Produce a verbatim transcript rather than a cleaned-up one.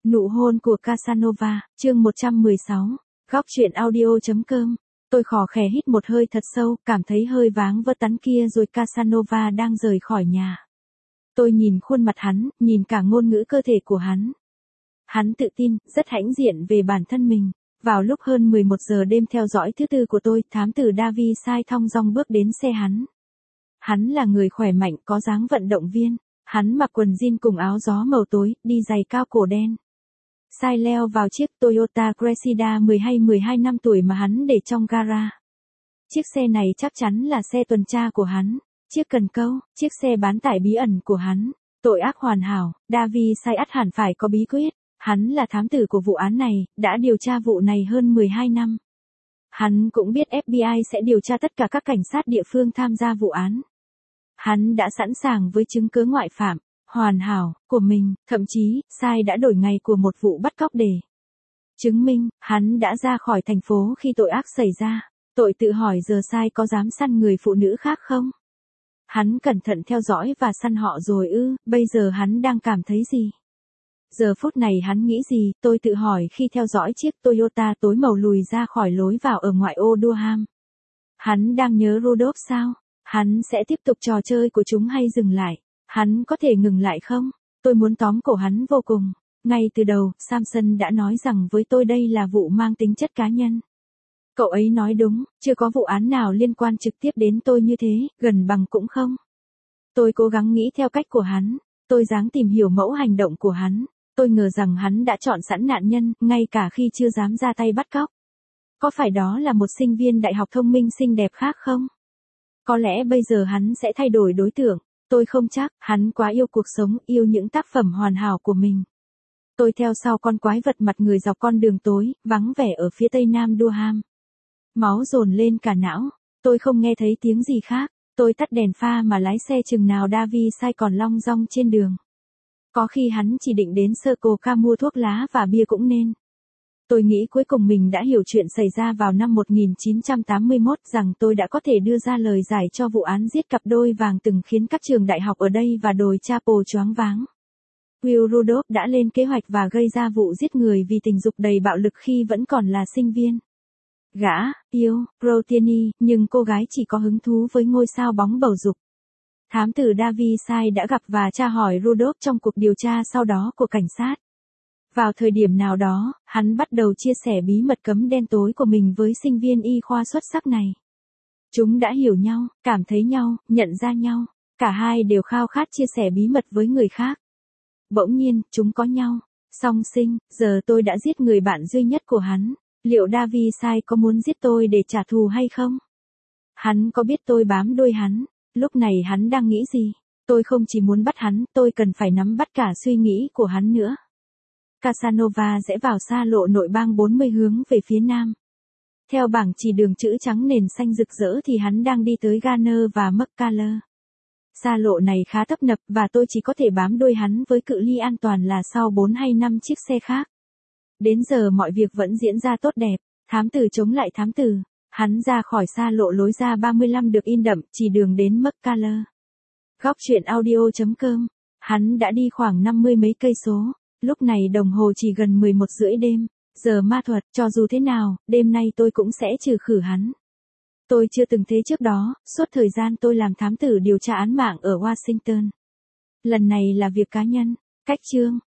Nụ hôn của Casanova, chương một trăm mười sáu, góc truyện audio.com. Tôi khò khè hít một hơi thật sâu, cảm thấy hơi váng vỡ tắn kia rồi Casanova đang rời khỏi nhà. Tôi nhìn khuôn mặt hắn, nhìn cả ngôn ngữ cơ thể của hắn. Hắn tự tin, rất hãnh diện về bản thân mình. Vào lúc hơn mười một giờ đêm theo dõi thứ tư của tôi, thám tử David sai thong dong bước đến xe hắn. Hắn là người khỏe mạnh, có dáng vận động viên. Hắn mặc quần jean cùng áo gió màu tối, đi giày cao cổ đen. Sai leo vào chiếc Toyota Cressida mười hay mười hai năm tuổi mà hắn để trong gara. Chiếc xe này chắc chắn là xe tuần tra của hắn. Chiếc cần câu, chiếc xe bán tải bí ẩn của hắn. Tội ác hoàn hảo, David sai ắt hẳn phải có bí quyết. Hắn là thám tử của vụ án này, đã điều tra vụ này hơn mười hai năm. Hắn cũng biết ép bê i sẽ điều tra tất cả các cảnh sát địa phương tham gia vụ án. Hắn đã sẵn sàng với chứng cứ ngoại phạm, hoàn hảo, của mình, thậm chí, sai đã đổi ngày của một vụ bắt cóc để chứng minh, hắn đã ra khỏi thành phố khi tội ác xảy ra. Tội tự hỏi giờ sai có dám săn người phụ nữ khác không? Hắn cẩn thận theo dõi và săn họ rồi ư, bây giờ hắn đang cảm thấy gì? Giờ phút này hắn nghĩ gì, tôi tự hỏi khi theo dõi chiếc Toyota tối màu lùi ra khỏi lối vào ở ngoại ô Durham. Hắn đang nhớ Rudolph sao? Hắn sẽ tiếp tục trò chơi của chúng hay dừng lại? Hắn có thể ngừng lại không? Tôi muốn tóm cổ hắn vô cùng. Ngay từ đầu, Samson đã nói rằng với tôi đây là vụ mang tính chất cá nhân. Cậu ấy nói đúng, chưa có vụ án nào liên quan trực tiếp đến tôi như thế, gần bằng cũng không. Tôi cố gắng nghĩ theo cách của hắn. Tôi ráng tìm hiểu mẫu hành động của hắn. Tôi ngờ rằng hắn đã chọn sẵn nạn nhân, ngay cả khi chưa dám ra tay bắt cóc. Có phải đó là một sinh viên đại học thông minh xinh đẹp khác không? Có lẽ bây giờ hắn sẽ thay đổi đối tượng. Tôi không chắc, hắn quá yêu cuộc sống, yêu những tác phẩm hoàn hảo của mình. Tôi theo sau con quái vật mặt người dọc con đường tối, vắng vẻ ở phía tây nam Durham. Máu dồn lên cả não. Tôi không nghe thấy tiếng gì khác. Tôi tắt đèn pha mà lái xe chừng nào David sai còn long dong trên đường. Có khi hắn chỉ định đến Circle K mua thuốc lá và bia cũng nên. Tôi nghĩ cuối cùng mình đã hiểu chuyện xảy ra vào năm một nghìn chín trăm tám mươi mốt rằng tôi đã có thể đưa ra lời giải cho vụ án giết cặp đôi vàng từng khiến các trường đại học ở đây và đồi Chapel choáng váng. Will Rudolph đã lên kế hoạch và gây ra vụ giết người vì tình dục đầy bạo lực khi vẫn còn là sinh viên. Gã, yêu, Rotini, nhưng cô gái chỉ có hứng thú với ngôi sao bóng bầu dục. Thám tử David sai đã gặp và tra hỏi Rudolph trong cuộc điều tra sau đó của cảnh sát. Vào thời điểm nào đó, hắn bắt đầu chia sẻ bí mật cấm đen tối của mình với sinh viên y khoa xuất sắc này. Chúng đã hiểu nhau, cảm thấy nhau, nhận ra nhau. Cả hai đều khao khát chia sẻ bí mật với người khác. Bỗng nhiên, chúng có nhau. Song sinh, giờ tôi đã giết người bạn duy nhất của hắn. Liệu David sai có muốn giết tôi để trả thù hay không? Hắn có biết tôi bám đuôi hắn? Lúc này hắn đang nghĩ gì? Tôi không chỉ muốn bắt hắn, tôi cần phải nắm bắt cả suy nghĩ của hắn nữa. Casanova rẽ vào xa lộ nội bang bốn mươi hướng về phía nam. Theo bảng chỉ đường chữ trắng nền xanh rực rỡ thì hắn đang đi tới Garner và McCullough. Xa lộ này khá tấp nập và tôi chỉ có thể bám đuôi hắn với cự ly an toàn là sau bốn hay năm chiếc xe khác. Đến giờ mọi việc vẫn diễn ra tốt đẹp. Thám tử chống lại thám tử. Hắn ra khỏi xa lộ lối ra ba mươi lăm được in đậm, chỉ đường đến McCullough. Góc truyện audio.com. Hắn đã đi khoảng năm mươi mấy cây số. Lúc này đồng hồ chỉ gần mười một rưỡi đêm. Giờ ma thuật, cho dù thế nào, đêm nay tôi cũng sẽ trừ khử hắn. Tôi chưa từng thế trước đó, suốt thời gian tôi làm thám tử điều tra án mạng ở Washington. Lần này là việc cá nhân. Cách chương.